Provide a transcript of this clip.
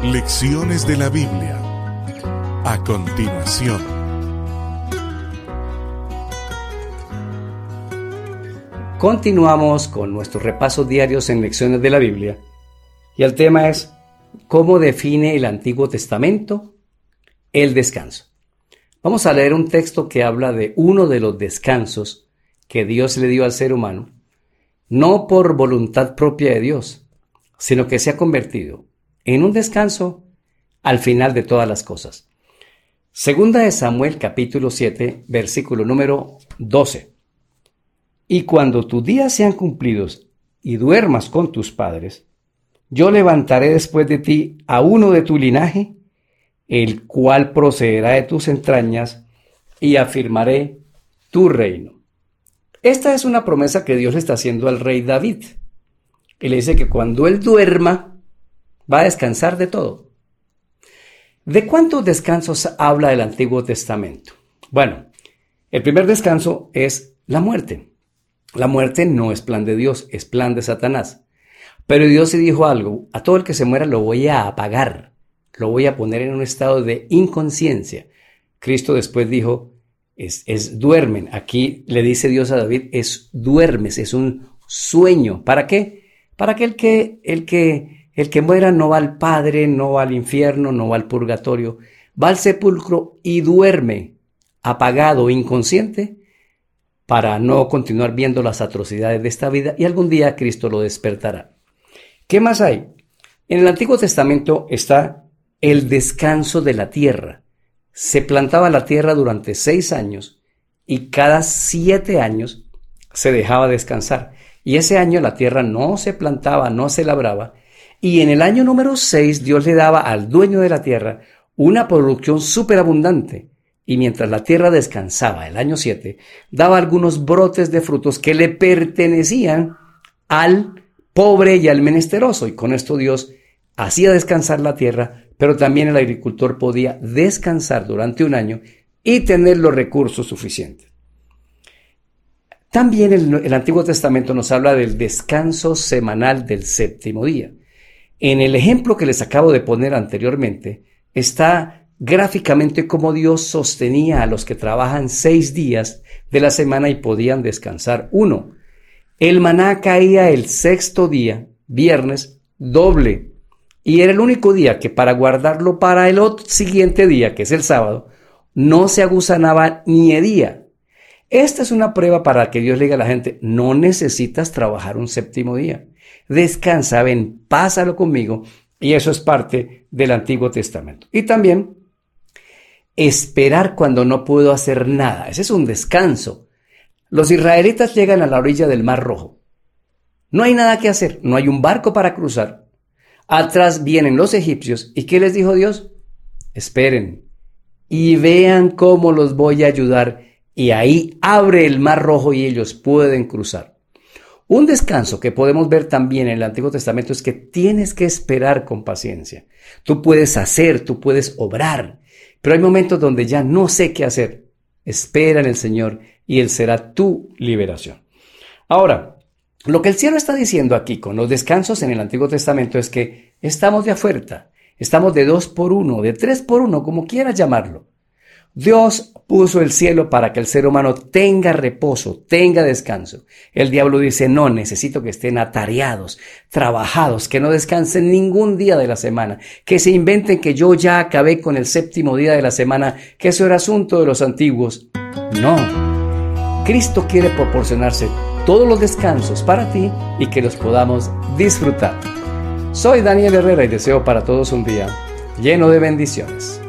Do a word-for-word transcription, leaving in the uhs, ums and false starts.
Lecciones de la Biblia. A continuación. Continuamos con nuestros repasos diarios en Lecciones de la Biblia. Y el tema es: ¿cómo define el Antiguo Testamento el descanso? Vamos a leer un texto que habla de uno de los descansos que Dios le dio al ser humano, no por voluntad propia de Dios, sino que se ha convertido en un descanso al final de todas las cosas. Segunda de Samuel, capítulo siete, versículo número doce. Y cuando tus días sean cumplidos y duermas con tus padres, yo levantaré después de ti a uno de tu linaje, el cual procederá de tus entrañas, y afirmaré tu reino. Esta es una promesa que Dios le está haciendo al rey David. Él dice que cuando él duerma, va a descansar de todo. ¿De cuántos descansos habla el Antiguo Testamento? Bueno, el primer descanso es la muerte. La muerte no es plan de Dios, es plan de Satanás. Pero Dios sí dijo algo: a todo el que se muera lo voy a apagar, lo voy a poner en un estado de inconsciencia. Cristo después dijo, es, es duermen. Aquí le dice Dios a David, es duermes, es un sueño. ¿Para qué? Para que el que, el que El que muera no va al Padre, no va al infierno, no va al purgatorio, va al sepulcro y duerme, apagado, inconsciente, para no continuar viendo las atrocidades de esta vida, y algún día Cristo lo despertará. ¿Qué más hay? En el Antiguo Testamento está el descanso de la tierra. Se plantaba la tierra durante seis años y cada siete años se dejaba descansar. Y ese año la tierra no se plantaba, no se labraba. Y en el año número seis, Dios le daba al dueño de la tierra una producción superabundante. Y mientras la tierra descansaba, el año siete, daba algunos brotes de frutos que le pertenecían al pobre y al menesteroso. Y con esto Dios hacía descansar la tierra, pero también el agricultor podía descansar durante un año y tener los recursos suficientes. También el, el Antiguo Testamento nos habla del descanso semanal del séptimo día. En el ejemplo que les acabo de poner anteriormente, está gráficamente cómo Dios sostenía a los que trabajan seis días de la semana y podían descansar uno. El maná caía el sexto día, viernes, doble, y era el único día que para guardarlo para el otro siguiente día, que es el sábado, no se agusanaba ni hedía. Esta es una prueba para que Dios le diga a la gente: no necesitas trabajar un séptimo día. Descansa, ven, pásalo conmigo. Y eso es parte del Antiguo Testamento. Y también esperar cuando no puedo hacer nada. Ese es un descanso. Los israelitas llegan a la orilla del Mar Rojo. No hay nada que hacer, no hay un barco para cruzar. Atrás vienen los egipcios. ¿Y qué les dijo Dios? Esperen y vean cómo los voy a ayudar. Y ahí abre el Mar Rojo y ellos pueden cruzar. Un descanso que podemos ver también en el Antiguo Testamento es que tienes que esperar con paciencia. Tú puedes hacer, tú puedes obrar, pero hay momentos donde ya no sé qué hacer. Espera en el Señor y Él será tu liberación. Ahora, lo que el cielo está diciendo aquí con los descansos en el Antiguo Testamento es que estamos de oferta, estamos de dos por uno, de tres por uno, como quieras llamarlo. Dios puso el cielo para que el ser humano tenga reposo, tenga descanso. El diablo dice: no, necesito que estén atareados, trabajados, que no descansen ningún día de la semana, que se inventen que yo ya acabé con el séptimo día de la semana, que eso era asunto de los antiguos. No, Cristo quiere proporcionarse todos los descansos para ti y que los podamos disfrutar. Soy Daniel Herrera y deseo para todos un día lleno de bendiciones.